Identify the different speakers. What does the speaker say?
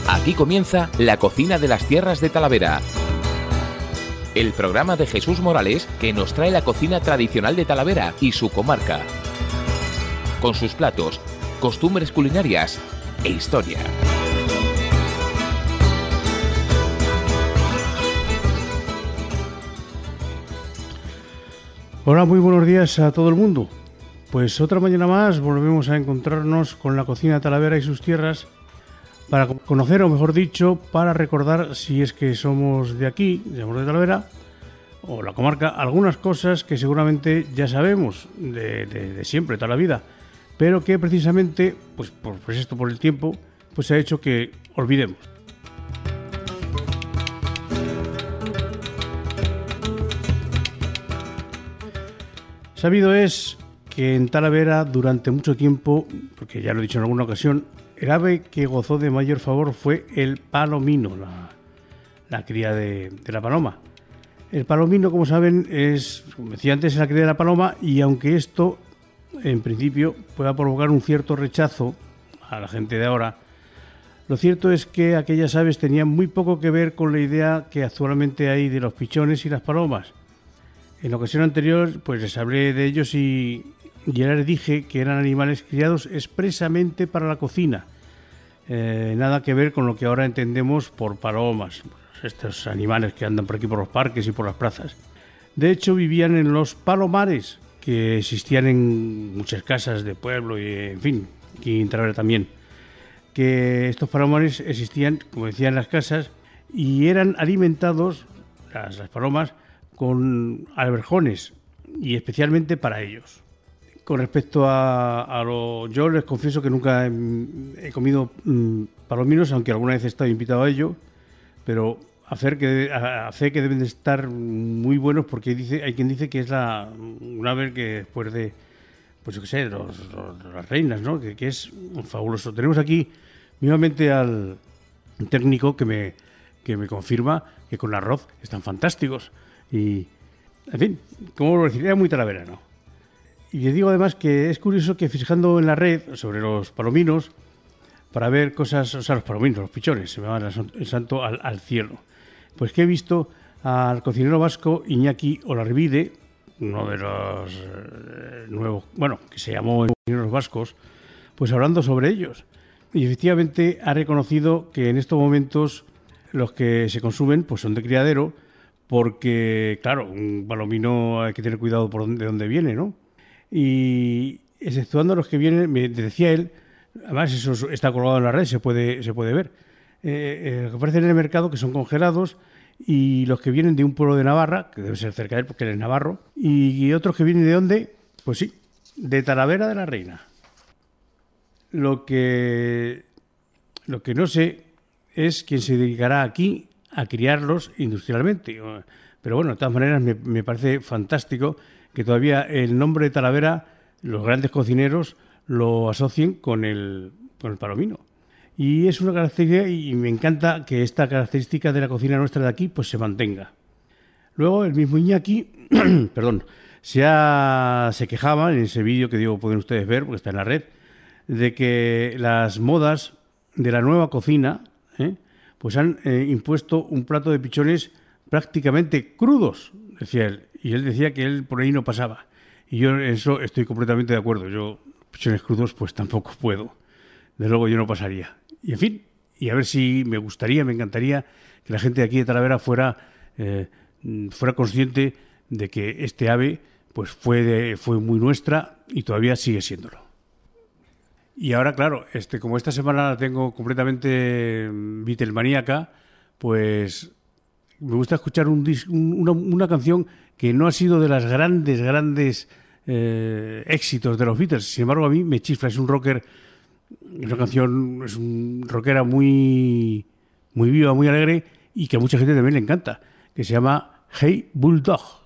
Speaker 1: Aquí comienza La Cocina de las Tierras de Talavera, el programa de Jesús Morales que nos trae la cocina tradicional de Talavera y su comarca, con sus platos, costumbres culinarias e historia.
Speaker 2: Hola, muy buenos días a todo el mundo. Pues otra mañana más volvemos a encontrarnos con la cocina de Talavera y sus tierras para conocer, o mejor dicho, para recordar, si es que somos de aquí, somos de Talavera o la comarca, algunas cosas que seguramente ya sabemos de siempre, toda la vida, pero que precisamente, pues por el tiempo, pues ha hecho que olvidemos. Sabido es que en Talavera durante mucho tiempo, porque ya lo he dicho en alguna ocasión, el ave que gozó de mayor favor fue el palomino, la cría de la paloma. El palomino, como saben, como decía antes, es la cría de la paloma, y aunque esto en principio pueda provocar un cierto rechazo a la gente de ahora, lo cierto es que aquellas aves tenían muy poco que ver con la idea que actualmente hay de los pichones y las palomas. En la ocasión anterior, pues les hablé de ellos y ya les dije que eran animales criados expresamente para la cocina. Nada que ver con lo que ahora entendemos por palomas, estos animales que andan por aquí por los parques y por las plazas. De hecho, vivían en los palomares, que existían en muchas casas de pueblo y, en fin, aquí en Talavera también. Que estos palomares existían, como decía, en las casas y eran alimentados, las palomas, con alberjones, y especialmente para ellos. Con respecto yo les confieso que nunca he comido palominos, aunque alguna vez he estado invitado a ello, pero a fe que deben de estar muy buenos, porque hay quien dice que es un ave que después de, pues yo qué sé, las reinas, ¿no? Que es fabuloso. Tenemos aquí nuevamente al técnico que me confirma que con arroz están fantásticos. Y, en fin, como lo decía, era muy talaverano. Y les digo además que es curioso que fijando en la red sobre los palominos, para ver cosas, o sea, los palominos, los pichones, se me va el santo al cielo. Pues que he visto al cocinero vasco Iñaki Olarribide, uno de los nuevos, que se llamó Cocineros Vascos, pues hablando sobre ellos. Y efectivamente ha reconocido que en estos momentos los que se consumen pues son de criadero, porque, claro, un palomino hay que tener cuidado de dónde viene, ¿no? Y exceptuando los que vienen, me decía él, además eso está colgado en la red, se puede ver, que aparecen en el mercado, que son congelados, y los que vienen de un pueblo de Navarra, que debe ser cerca de él porque él es navarro, y otros que vienen de ¿dónde? Pues sí, de Talavera de la Reina. Lo que no sé es quién se dedicará aquí a criarlos industrialmente. Pero bueno, de todas maneras me parece fantástico que todavía el nombre de Talavera, los grandes cocineros lo asocien con el palomino. Y es una característica, y me encanta que esta característica de la cocina nuestra de aquí pues se mantenga. Luego el mismo Iñaki, se quejaba en ese vídeo que pueden ustedes ver, porque está en la red, de que las modas de la nueva cocina, pues han impuesto un plato de pichones prácticamente crudos, decía él. Y él decía que él por ahí no pasaba. Y yo en eso estoy completamente de acuerdo. Yo, pichones crudos, pues tampoco puedo. De luego yo no pasaría. Y en fin, y a ver si me encantaría que la gente de aquí de Talavera fuera consciente de que este ave pues fue muy nuestra y todavía sigue siéndolo. Y ahora, claro, como esta semana la tengo completamente Beatlemaníaca, pues me gusta escuchar una canción que no ha sido de las grandes éxitos de los Beatles. Sin embargo, a mí me chifla. Es un rocker, es un rockera muy, muy viva, muy alegre, y que a mucha gente también le encanta, que se llama Hey Bulldog.